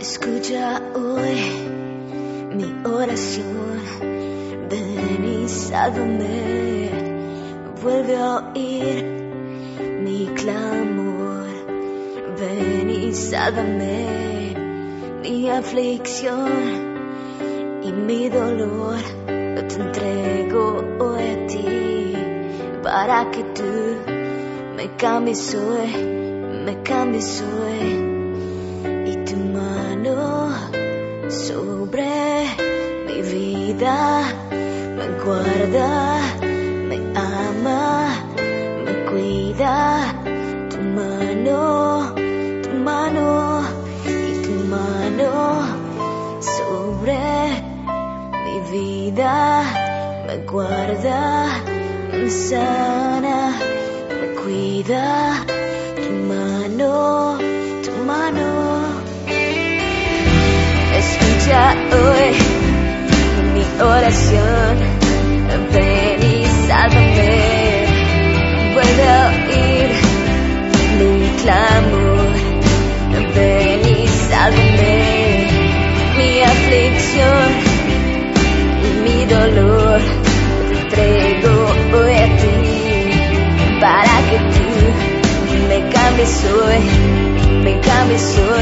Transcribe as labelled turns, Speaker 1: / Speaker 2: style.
Speaker 1: Escucha hoy mi oración, ven y sálvame, vuelve a oír mi clamor, ven y sálvame, mi aflicción y mi dolor, lo te entrego hoy a ti, para que tú me cambies hoy. Tu mano sobre mi vida me guarda, me ama, me cuida. Tu mano y tu mano sobre mi vida me guarda, me sana, me cuida. Tu mano. Escucha hoy mi oración, ven y sálvame, vuelve a oír mi clamor, ven y sálvame, mi aflicción y mi dolor, te entrego hoy a ti, para que tú me cambies hoy.